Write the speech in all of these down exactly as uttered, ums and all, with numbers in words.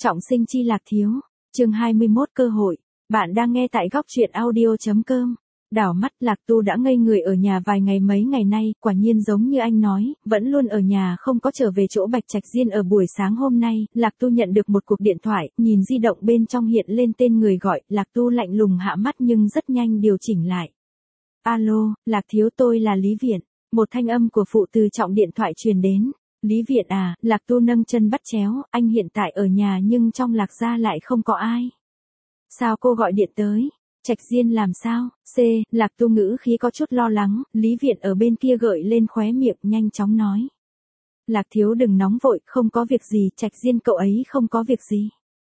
Trọng sinh chi Lạc Thiếu, chương hai mươi mốt cơ hội, bạn đang nghe tại góc truyện audio.com. Đảo mắt Lạc Tu đã ngây người ở nhà vài ngày mấy ngày nay, quả nhiên giống như anh nói, vẫn luôn ở nhà không có trở về chỗ Bạch Trạch Diên. Ở buổi sáng hôm nay, Lạc Tu nhận được một cuộc điện thoại, nhìn di động bên trong hiện lên tên người gọi, Lạc Tu lạnh lùng hạ mắt nhưng rất nhanh điều chỉnh lại. Alo, Lạc Thiếu, tôi là Lý Viện. Một thanh âm của phụ từ Trọng điện thoại truyền đến. Lý Viện à, Lạc Tu nâng chân bắt chéo, anh hiện tại ở nhà nhưng trong Lạc gia lại không có ai. Sao cô gọi điện tới? Trạch Diên làm sao? C, Lạc Tu ngữ khí có chút lo lắng, Lý Viện ở bên kia gợi lên khóe miệng nhanh chóng nói. Lạc Thiếu đừng nóng vội, không có việc gì, Trạch Diên cậu ấy không có việc gì.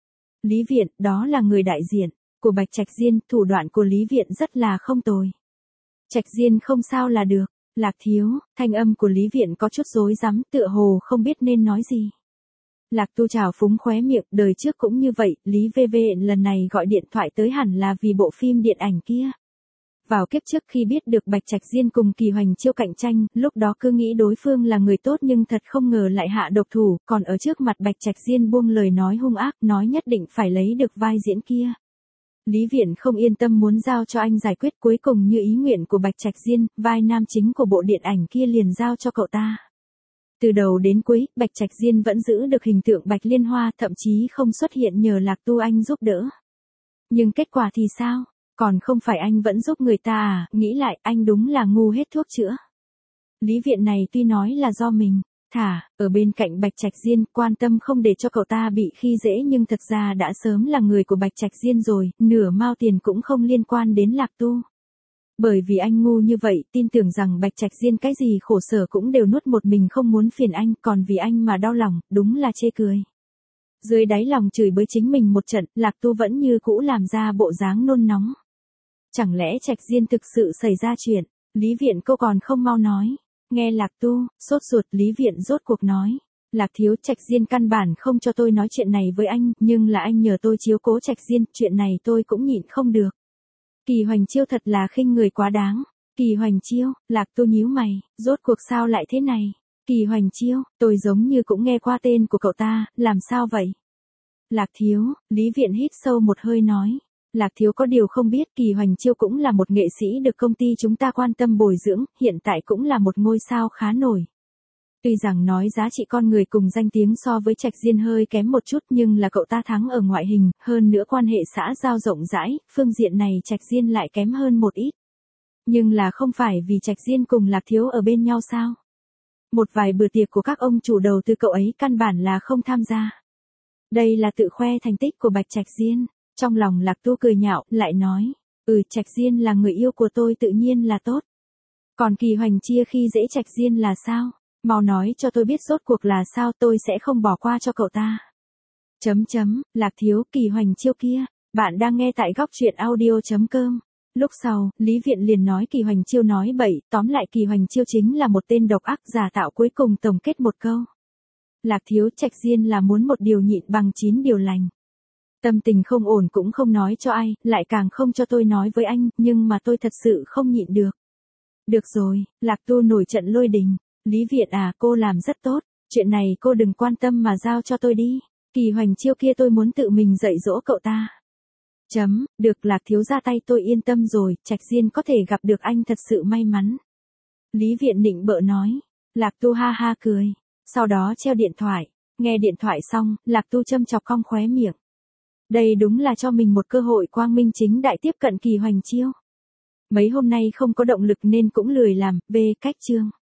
Lý Viện, đó là người đại diện của Bạch Trạch Diên, thủ đoạn của Lý Viện rất là không tồi. Trạch Diên không sao là được. Lạc Thiếu, thanh âm của Lý Viện có chút rối rắm, tựa hồ không biết nên nói gì. Lạc Tu trào phúng khóe miệng, đời trước cũng như vậy, Lý vê vê lần này gọi điện thoại tới hẳn là vì bộ phim điện ảnh kia. Vào kiếp trước khi biết được Bạch Trạch Diên cùng Kỳ Hoành Chiêu cạnh tranh, lúc đó cứ nghĩ đối phương là người tốt nhưng thật không ngờ lại hạ độc thủ, còn ở trước mặt Bạch Trạch Diên buông lời nói hung ác, nói nhất định phải lấy được vai diễn kia. Lý Viện không yên tâm muốn giao cho anh giải quyết, cuối cùng như ý nguyện của Bạch Trạch Diên, vai nam chính của bộ điện ảnh kia liền giao cho cậu ta. Từ đầu đến cuối, Bạch Trạch Diên vẫn giữ được hình tượng Bạch Liên Hoa, thậm chí không xuất hiện nhờ Lạc Tu anh giúp đỡ. Nhưng kết quả thì sao? Còn không phải anh vẫn giúp người ta à? Nghĩ lại, anh đúng là ngu hết thuốc chữa. Lý Viện này tuy nói là do mình thả ở bên cạnh Bạch Trạch Diên, quan tâm không để cho cậu ta bị khi dễ, nhưng thật ra đã sớm là người của Bạch Trạch Diên rồi, nửa mao tiền cũng không liên quan đến Lạc Tu. Bởi vì anh ngu như vậy, tin tưởng rằng Bạch Trạch Diên cái gì khổ sở cũng đều nuốt một mình, không muốn phiền anh, còn vì anh mà đau lòng, đúng là chê cười. Dưới đáy lòng chửi bới chính mình một trận, Lạc Tu vẫn như cũ làm ra bộ dáng nôn nóng. Chẳng lẽ Trạch Diên thực sự xảy ra chuyện? Lý Viện cô còn không mau nói. Nghe Lạc Tu, sốt ruột, Lý Viện rốt cuộc nói. Lạc Thiếu, Trạch Diên căn bản không cho tôi nói chuyện này với anh, nhưng là anh nhờ tôi chiếu cố Trạch Diên, chuyện này tôi cũng nhịn không được. Kỳ Hoành Chiêu thật là khinh người quá đáng. Kỳ Hoành Chiêu, Lạc Tu nhíu mày, rốt cuộc sao lại thế này? Kỳ Hoành Chiêu, tôi giống như cũng nghe qua tên của cậu ta, làm sao vậy? Lạc Thiếu, Lý Viện hít sâu một hơi nói. Lạc Thiếu có điều không biết, Kỳ Hoành Chiêu cũng là một nghệ sĩ được công ty chúng ta quan tâm bồi dưỡng, hiện tại cũng là một ngôi sao khá nổi. Tuy rằng nói giá trị con người cùng danh tiếng so với Trạch Diên hơi kém một chút, nhưng là cậu ta thắng ở ngoại hình, hơn nữa quan hệ xã giao rộng rãi, phương diện này Trạch Diên lại kém hơn một ít. Nhưng là không phải vì Trạch Diên cùng Lạc Thiếu ở bên nhau sao? Một vài bữa tiệc của các ông chủ đầu tư cậu ấy căn bản là không tham gia. Đây là tự khoe thành tích của Bạch Trạch Diên. Trong lòng Lạc Tu cười nhạo, lại nói, ừ, Trạch Diên là người yêu của tôi tự nhiên là tốt. Còn Kỳ Hoành Chia khi dễ Trạch Diên là sao? Mau nói cho tôi biết rốt cuộc là sao, tôi sẽ không bỏ qua cho cậu ta. Chấm chấm, Lạc Thiếu, Kỳ Hoành Chiêu kia, bạn đang nghe tại góc truyện audio.com. Lúc sau, Lý Viện liền nói Kỳ Hoành Chiêu nói bậy, tóm lại Kỳ Hoành Chiêu chính là một tên độc ác giả tạo, cuối cùng tổng kết một câu. Lạc Thiếu, Trạch Diên là muốn một điều nhịn bằng chín điều lành. Tâm tình không ổn cũng không nói cho ai, lại càng không cho tôi nói với anh, nhưng mà tôi thật sự không nhịn được. Được rồi, Lạc Tu nổi trận lôi đình. Lý Viện à, cô làm rất tốt, chuyện này cô đừng quan tâm mà giao cho tôi đi. Kỳ Hoành Chiêu kia tôi muốn tự mình dạy dỗ cậu ta. Chấm, được, Lạc Thiếu ra tay tôi yên tâm rồi, Trạch Diên có thể gặp được anh thật sự may mắn. Lý Viện nịnh bợ nói. Lạc Tu ha ha cười, sau đó treo điện thoại. Nghe điện thoại xong, Lạc Tu châm chọc cong khóe miệng. Đây đúng là cho mình một cơ hội quang minh chính đại tiếp cận Kỳ Hoành Chiêu. Mấy hôm nay không có động lực nên cũng lười làm, bê cách chương.